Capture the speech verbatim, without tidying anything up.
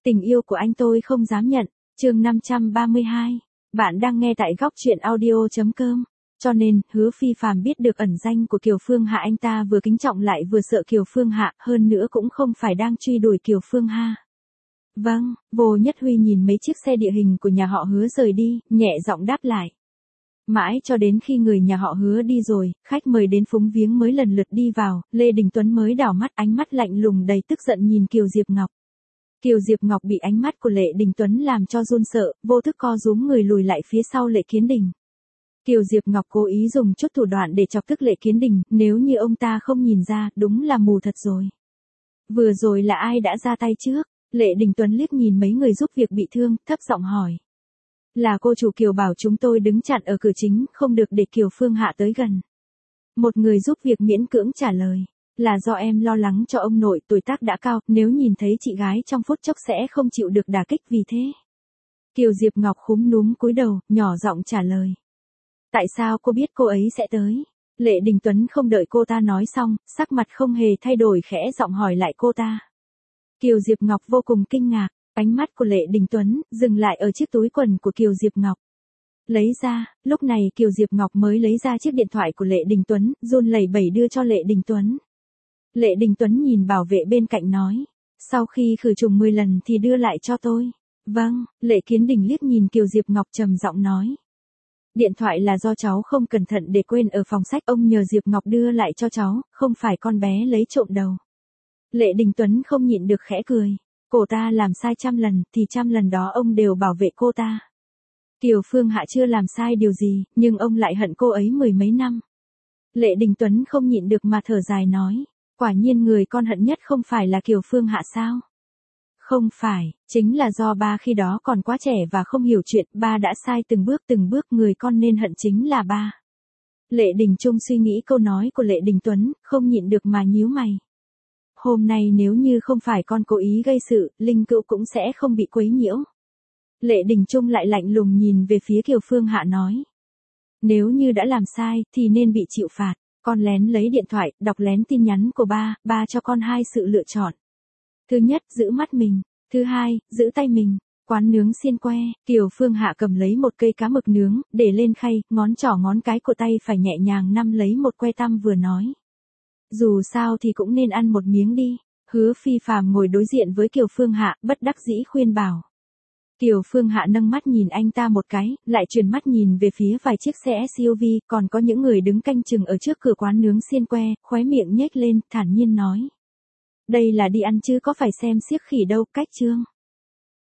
Tình yêu của anh tôi không dám nhận, chương năm trăm ba mươi hai. Bạn đang nghe tại góc truyện audio chấm com. Cho nên, Hứa Phi Phàm biết được ẩn danh của Kiều Phương Hạ, anh ta vừa kính trọng lại vừa sợ Kiều Phương Hạ, hơn nữa cũng không phải đang truy đuổi Kiều Phương Hạ. Vâng, Vô Nhất Huy nhìn mấy chiếc xe địa hình của nhà họ Hứa rời đi, nhẹ giọng đáp lại. Mãi cho đến khi người nhà họ Hứa đi rồi, khách mời đến phúng viếng mới lần lượt đi vào, Lê Đình Tuấn mới đảo mắt, ánh mắt lạnh lùng đầy tức giận nhìn Kiều Diệp Ngọc. Kiều Diệp Ngọc bị ánh mắt của Lệ Đình Tuấn làm cho run sợ, vô thức co rúm người lùi lại phía sau Lệ Kiến Đình. Kiều Diệp Ngọc cố ý dùng chút thủ đoạn để chọc tức Lệ Kiến Đình, nếu như ông ta không nhìn ra, đúng là mù thật rồi. Vừa rồi là ai đã ra tay trước? Lệ Đình Tuấn liếc nhìn mấy người giúp việc bị thương, thấp giọng hỏi. Là cô chủ Kiều bảo chúng tôi đứng chặn ở cửa chính, không được để Kiều Phương Hạ tới gần. Một người giúp việc miễn cưỡng trả lời. Là do em lo lắng cho ông nội, tuổi tác đã cao, nếu nhìn thấy chị gái trong phút chốc sẽ không chịu được đả kích, vì thế. Kiều Diệp Ngọc khúm núm cúi đầu, nhỏ giọng trả lời. Tại sao cô biết cô ấy sẽ tới? Lệ Đình Tuấn không đợi cô ta nói xong, sắc mặt không hề thay đổi, khẽ giọng hỏi lại cô ta. Kiều Diệp Ngọc vô cùng kinh ngạc, ánh mắt của Lệ Đình Tuấn dừng lại ở chiếc túi quần của Kiều Diệp Ngọc. Lấy ra, lúc này Kiều Diệp Ngọc mới lấy ra chiếc điện thoại của Lệ Đình Tuấn, run lẩy bẩy đưa cho Lệ Đình Tuấn. Lệ Đình Tuấn nhìn bảo vệ bên cạnh nói. Sau khi khử trùng mười lần thì đưa lại cho tôi. Vâng, Lệ Kiến Đình liếc nhìn Kiều Diệp Ngọc trầm giọng nói. Điện thoại là do cháu không cẩn thận để quên ở phòng sách, ông nhờ Diệp Ngọc đưa lại cho cháu, không phải con bé lấy trộm đâu. Lệ Đình Tuấn không nhịn được khẽ cười. Cô ta làm sai trăm lần, thì trăm lần đó ông đều bảo vệ cô ta. Kiều Phương Hạ chưa làm sai điều gì, nhưng ông lại hận cô ấy mười mấy năm. Lệ Đình Tuấn không nhịn được mà thở dài nói. Quả nhiên người con hận nhất không phải là Kiều Phương Hạ sao? Không phải, chính là do ba khi đó còn quá trẻ và không hiểu chuyện, ba đã sai từng bước từng bước, người con nên hận chính là ba. Lệ Đình Trung suy nghĩ câu nói của Lệ Đình Tuấn, không nhịn được mà nhíu mày. Hôm nay nếu như không phải con cố ý gây sự, Linh Cữu cũng sẽ không bị quấy nhiễu. Lệ Đình Trung lại lạnh lùng nhìn về phía Kiều Phương Hạ nói. Nếu như đã làm sai, thì nên bị chịu phạt. Con lén lấy điện thoại, đọc lén tin nhắn của ba, ba cho con hai sự lựa chọn. Thứ nhất, giữ mắt mình. Thứ hai, giữ tay mình. Quán nướng xiên que, Kiều Phương Hạ cầm lấy một cây cá mực nướng, để lên khay, ngón trỏ ngón cái của tay phải nhẹ nhàng nắm lấy một que tăm vừa nói. Dù sao thì cũng nên ăn một miếng đi. Hứa Phi Phàm ngồi đối diện với Kiều Phương Hạ, bất đắc dĩ khuyên bảo. Kiều Phương Hạ nâng mắt nhìn anh ta một cái, lại chuyển mắt nhìn về phía vài chiếc xe ét u vê, còn có những người đứng canh chừng ở trước cửa quán nướng xiên que, khóe miệng nhếch lên, thản nhiên nói. Đây là đi ăn chứ có phải xem xiếc khỉ đâu, cách chương.